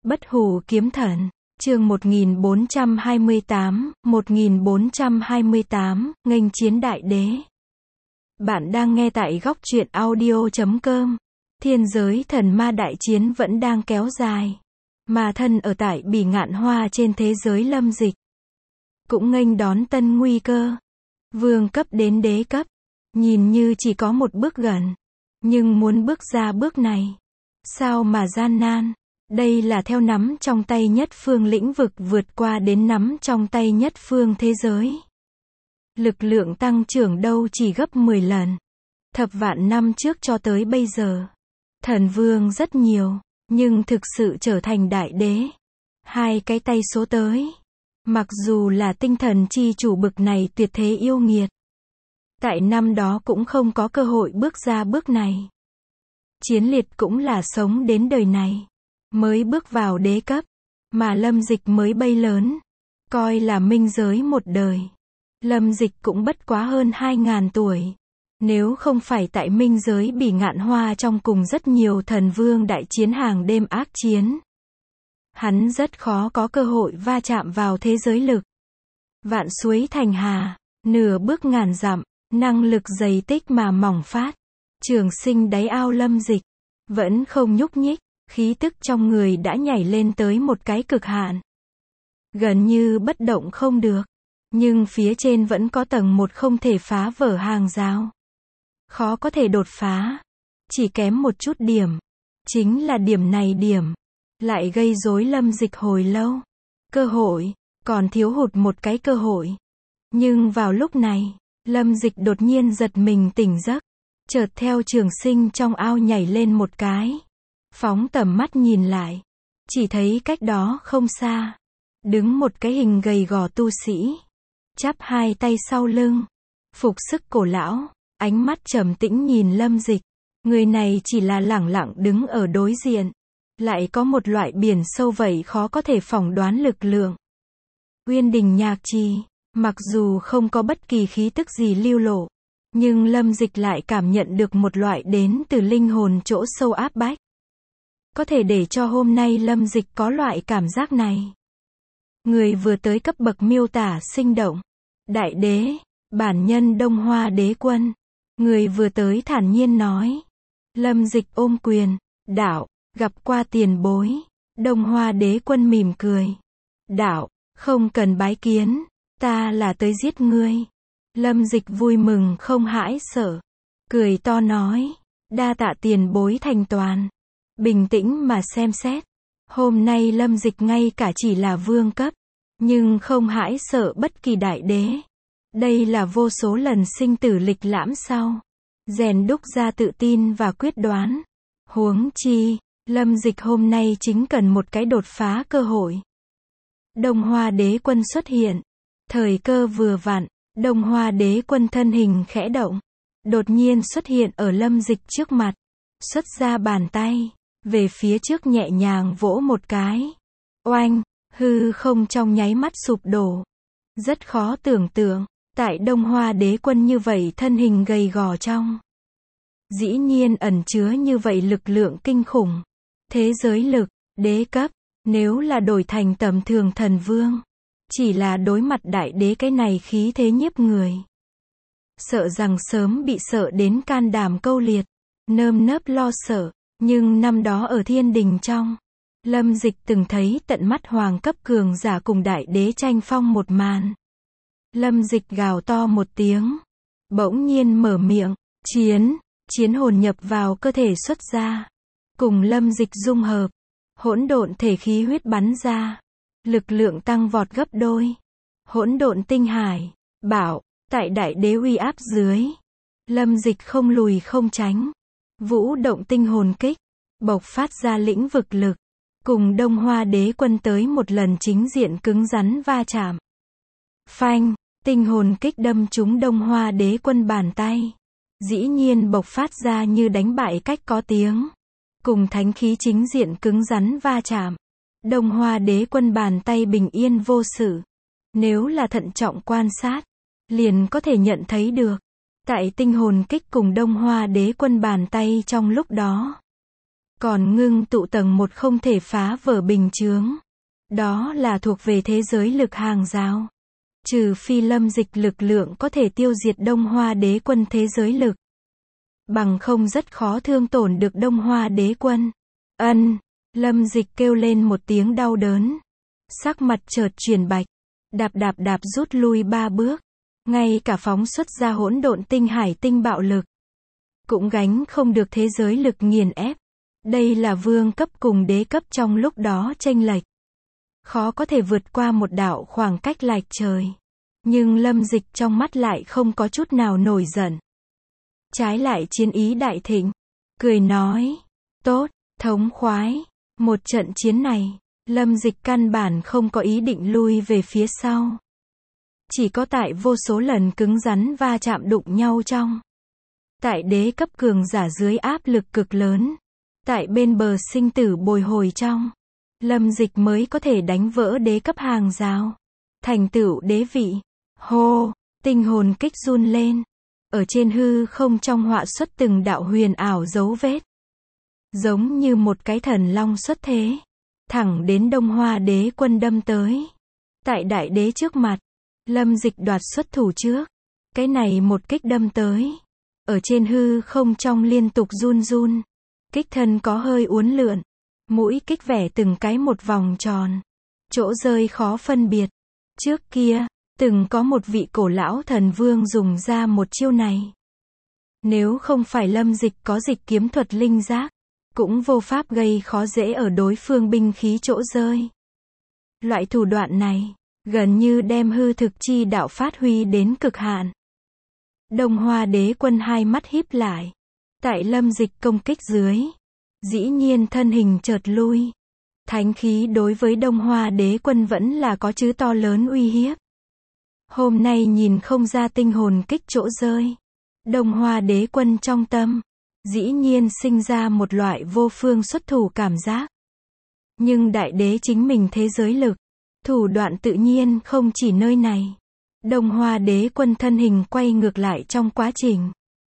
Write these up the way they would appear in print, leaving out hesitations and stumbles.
Bất hủ kiếm thần, chương 1428, nghênh chiến đại đế. Bạn đang nghe tại góc truyện audio.com. Thiên giới thần ma đại chiến vẫn đang kéo dài. Mà thân ở tại Bỉ Ngạn Hoa trên thế giới lâm dịch, cũng nghênh đón tân nguy cơ. Vương cấp đến đế cấp, nhìn như chỉ có một bước gần. Nhưng muốn bước ra bước này, sao mà gian nan. Đây là theo nắm trong tay nhất phương lĩnh vực vượt qua đến nắm trong tay nhất phương thế giới. Lực lượng tăng trưởng đâu chỉ gấp 10 lần. Thập vạn năm trước cho tới bây giờ. Thần vương rất nhiều, nhưng thực sự trở thành đại đế. Hai cái tay số tới. Mặc dù là tinh thần chi chủ bực này tuyệt thế yêu nghiệt, tại năm đó cũng không có cơ hội bước ra bước này. Chiến liệt cũng là sống đến đời này, mới bước vào đế cấp, mà lâm dịch mới bay lớn, coi là minh giới một đời. Lâm dịch cũng bất quá hơn 2.000 tuổi. Nếu không phải tại minh giới Bỉ Ngạn Hoa trong cùng rất nhiều thần vương đại chiến hàng đêm ác chiến, hắn rất khó có cơ hội va chạm vào thế giới lực. Vạn suối thành hà, nửa bước ngàn dặm, năng lực dày tích mà mỏng phát. Trường sinh đáy ao lâm dịch, vẫn không nhúc nhích, khí tức trong người đã nhảy lên tới một cái cực hạn. Gần như bất động không được, nhưng phía trên vẫn có tầng một không thể phá vỡ hàng rào. Khó có thể đột phá, chỉ kém một chút điểm. Chính là điểm này điểm, lại gây rối lâm dịch hồi lâu. Cơ hội, còn thiếu hụt một cái cơ hội. Nhưng vào lúc này, lâm dịch đột nhiên giật mình tỉnh giấc. Chợt theo trường sinh trong ao nhảy lên một cái. Phóng tầm mắt nhìn lại, chỉ thấy cách đó không xa, đứng một cái hình gầy gò tu sĩ, chắp hai tay sau lưng, phục sức cổ lão, ánh mắt trầm tĩnh nhìn lâm dịch. Người này chỉ là lẳng lặng đứng ở đối diện, lại có một loại biển sâu vậy khó có thể phỏng đoán lực lượng. Uyên Đình Nhạc Trì, mặc dù không có bất kỳ khí tức gì lưu lộ, nhưng lâm dịch lại cảm nhận được một loại đến từ linh hồn chỗ sâu áp bách. Có thể để cho hôm nay lâm dịch có loại cảm giác này. Người vừa tới cấp bậc miêu tả sinh động. Đại đế, bản nhân Đông Hoa đế quân. Người vừa tới thản nhiên nói. Lâm dịch ôm quyền, đạo, gặp qua tiền bối. Đông Hoa đế quân mỉm cười. Đạo, không cần bái kiến, ta là tới giết ngươi. Lâm dịch vui mừng không hãi sợ, cười to nói, đa tạ tiền bối thành toàn. Bình tĩnh mà xem xét, hôm nay lâm dịch ngay cả chỉ là vương cấp, nhưng không hãi sợ bất kỳ đại đế. Đây là vô số lần sinh tử lịch lãm sau, rèn đúc ra tự tin và quyết đoán. Huống chi, lâm dịch hôm nay chính cần một cái đột phá cơ hội. Đông Hoa đế quân xuất hiện, thời cơ vừa vặn. Đông Hoa đế quân thân hình khẽ động, đột nhiên xuất hiện ở lâm dịch trước mặt, xuất ra bàn tay, về phía trước nhẹ nhàng vỗ một cái. Oanh, hư không trong nháy mắt sụp đổ. Rất khó tưởng tượng, tại Đông Hoa đế quân như vậy thân hình gầy gò trong, dĩ nhiên ẩn chứa như vậy lực lượng kinh khủng. Thế giới lực, đế cấp, nếu là đổi thành tầm thường thần vương, chỉ là đối mặt đại đế cái này khí thế nhiếp người, sợ rằng sớm bị sợ đến can đảm câu liệt, nơm nớp lo sợ. Nhưng năm đó ở thiên đình trong, lâm dịch từng thấy tận mắt hoàng cấp cường giả cùng đại đế tranh phong một màn. Lâm dịch gào to một tiếng, bỗng nhiên mở miệng, chiến hồn nhập vào cơ thể xuất ra, cùng lâm dịch dung hợp, hỗn độn thể khí huyết bắn ra. Lực lượng tăng vọt gấp đôi. Hỗn độn tinh hải, bảo, tại đại đế uy áp dưới, lâm dịch không lùi không tránh. Vũ động tinh hồn kích, bộc phát ra lĩnh vực lực, cùng Đông Hoa đế quân tới một lần chính diện cứng rắn va chạm. Phanh, tinh hồn kích đâm trúng Đông Hoa đế quân bàn tay. Dĩ nhiên bộc phát ra như đánh bại cách có tiếng. Cùng thánh khí chính diện cứng rắn va chạm. Đông Hoa đế quân bàn tay bình yên vô sự. Nếu là thận trọng quan sát, liền có thể nhận thấy được. Tại tinh hồn kích cùng Đông Hoa đế quân bàn tay trong lúc đó, Còn ngưng tụ tầng 1 không thể phá vỡ bình chướng. Đó là thuộc về thế giới lực hàng rào. Trừ phi Lâm Dịch lực lượng có thể tiêu diệt Đông Hoa Đế Quân thế giới lực. Bằng không rất khó thương tổn được Đông Hoa Đế Quân. Lâm Dịch kêu lên một tiếng đau đớn. Sắc mặt chợt chuyển bạch. Đạp rút lui 3 bước. Ngay cả phóng xuất ra hỗn độn tinh hải tinh bạo lực. Cũng gánh không được thế giới lực nghiền ép. Đây là vương cấp cùng đế cấp trong lúc đó chênh lệch. Khó có thể vượt qua một đạo khoảng cách lệch trời. Nhưng Lâm Dịch trong mắt lại không có chút nào nổi giận. Trái lại chiến ý đại thịnh. Cười nói. Tốt, thống khoái. Một trận chiến này, Lâm Dịch căn bản không có ý định lui về phía sau. Chỉ có tại vô số lần cứng rắn va chạm đụng nhau trong. Tại đế cấp cường giả dưới áp lực cực lớn. Tại bên bờ sinh tử bồi hồi trong. Lâm Dịch mới có thể đánh vỡ đế cấp hàng rào. Thành tựu đế vị. Hô, tinh hồn kích run lên. Ở trên hư không trong họa xuất từng đạo huyền ảo dấu vết. Giống như một cái thần long xuất thế. Thẳng đến Đông Hoa Đế Quân đâm tới. Tại đại đế trước mặt. Lâm Dịch đoạt xuất thủ trước. Cái này một kích đâm tới. Ở trên hư không trong liên tục run run. Kích thân có hơi uốn lượn. Mũi kích vẽ từng cái một vòng tròn. Chỗ rơi khó phân biệt. Trước kia, từng có một vị cổ lão thần vương dùng ra một chiêu này. Nếu không phải Lâm Dịch có dịch kiếm thuật linh giác, cũng vô pháp gây khó dễ ở đối phương binh khí chỗ rơi. Loại thủ đoạn này, gần như đem hư thực chi đạo phát huy đến cực hạn. Đông Hoa Đế Quân hai mắt híp lại. Tại Lâm Dịch công kích dưới, dĩ nhiên thân hình chợt lui. Thánh khí đối với Đông Hoa Đế Quân vẫn là có chứ to lớn uy hiếp. Hôm nay nhìn không ra tinh hồn kích chỗ rơi. Đông Hoa Đế Quân trong tâm, dĩ nhiên sinh ra một loại vô phương xuất thủ cảm giác. Nhưng đại đế chính mình thế giới lực, thủ đoạn tự nhiên không chỉ nơi này. Đông Hoa Đế Quân thân hình quay ngược lại trong quá trình.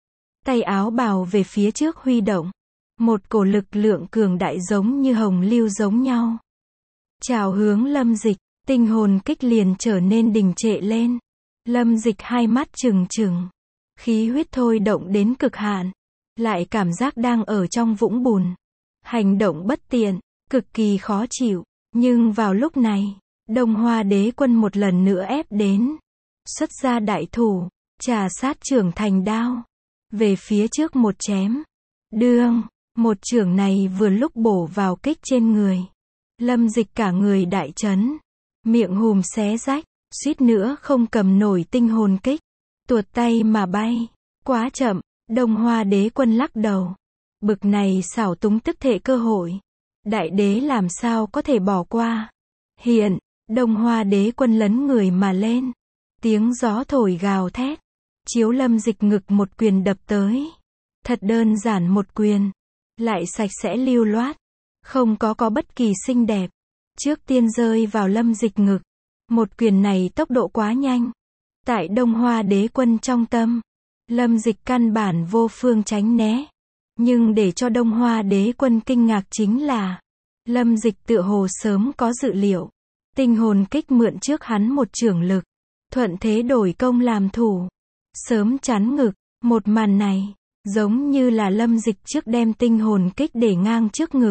Tay áo bào về phía trước huy động. Một cổ lực lượng cường đại giống như hồng lưu giống nhau. Chào hướng Lâm Dịch, tinh hồn kích liền trở nên đình trệ lên. Lâm Dịch hai mắt trừng trừng. Khí huyết thôi động đến cực hạn. Lại cảm giác đang ở trong vũng bùn. Hành động bất tiện, cực kỳ khó chịu. Nhưng vào lúc này, Đông Hoa Đế Quân một lần nữa ép đến. Xuất ra đại thủ, trà sát trưởng thành đao. Về phía trước một chém. Đương, một chưởng này vừa lúc bổ vào kích trên người. Lâm Dịch cả người đại chấn. Miệng hùm xé rách, suýt nữa không cầm nổi tinh hồn kích. Tuột tay mà bay. Quá chậm, Đông Hoa Đế Quân lắc đầu. Bực này xảo túng tức thể cơ hội. Đại đế làm sao có thể bỏ qua. Hiện, Đông Hoa Đế Quân lấn người mà lên. Tiếng gió thổi gào thét. Chiếu Lâm Dịch ngực một quyền đập tới. Thật đơn giản một quyền. Lại sạch sẽ lưu loát. Không có bất kỳ xinh đẹp. Trước tiên rơi vào Lâm Dịch ngực. Một quyền này tốc độ quá nhanh. Tại Đông Hoa Đế Quân trong tâm. Lâm Dịch căn bản vô phương tránh né. Nhưng để cho Đông Hoa Đế Quân kinh ngạc chính là. Lâm Dịch tựa hồ sớm có dự liệu. Tinh hồn kích mượn trước hắn một chưởng lực. Thuận thế đổi công làm thủ. Sớm chắn ngực. Một màn này, giống như là Lâm Dịch trước đem tinh hồn kích để ngang trước ngực.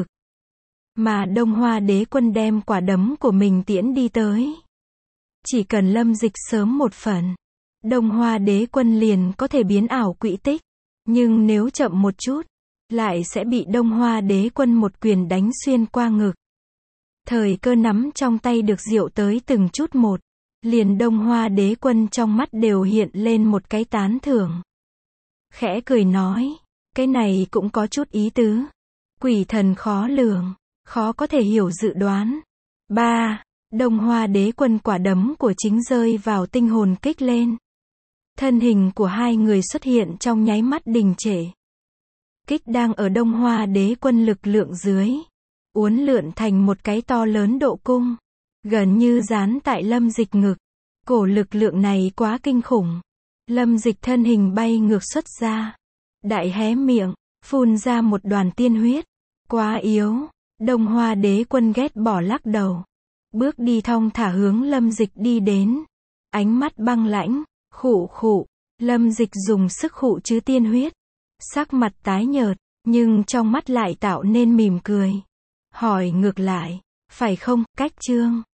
Mà Đông Hoa Đế Quân đem quả đấm của mình tiễn đi tới. Chỉ cần Lâm Dịch sớm một phần, Đông Hoa Đế Quân liền có thể biến ảo quỹ tích. Nhưng nếu chậm một chút, lại sẽ bị Đông Hoa Đế Quân một quyền đánh xuyên qua ngực. Thời cơ nắm trong tay được diệu tới từng chút một. Liền Đông Hoa Đế Quân trong mắt đều hiện lên một cái tán thưởng. Khẽ cười nói, cái này cũng có chút ý tứ. Quỷ thần khó lường, khó có thể hiểu dự đoán. 3. Đông Hoa Đế Quân quả đấm của chính rơi vào tinh hồn kích lên. Thân hình của hai người xuất hiện trong nháy mắt đình trệ. Kích đang ở Đông Hoa Đế Quân lực lượng dưới. Uốn lượn thành một cái to lớn độ cung. Gần như dán tại Lâm Dịch ngực. Cổ lực lượng này quá kinh khủng. Lâm Dịch thân hình bay ngược xuất ra. Đại hé miệng, phun ra một đoàn tiên huyết. Quá yếu. Đông Hoa đế quân ghét bỏ lắc đầu. Bước đi thong thả hướng Lâm Dịch đi đến. Ánh mắt băng lãnh, khụ khụ. Lâm Dịch dùng sức khụ chứ tiên huyết. Sắc mặt tái nhợt, nhưng trong mắt lại tạo nên mỉm cười. Hỏi ngược lại, phải không, Cách Trương?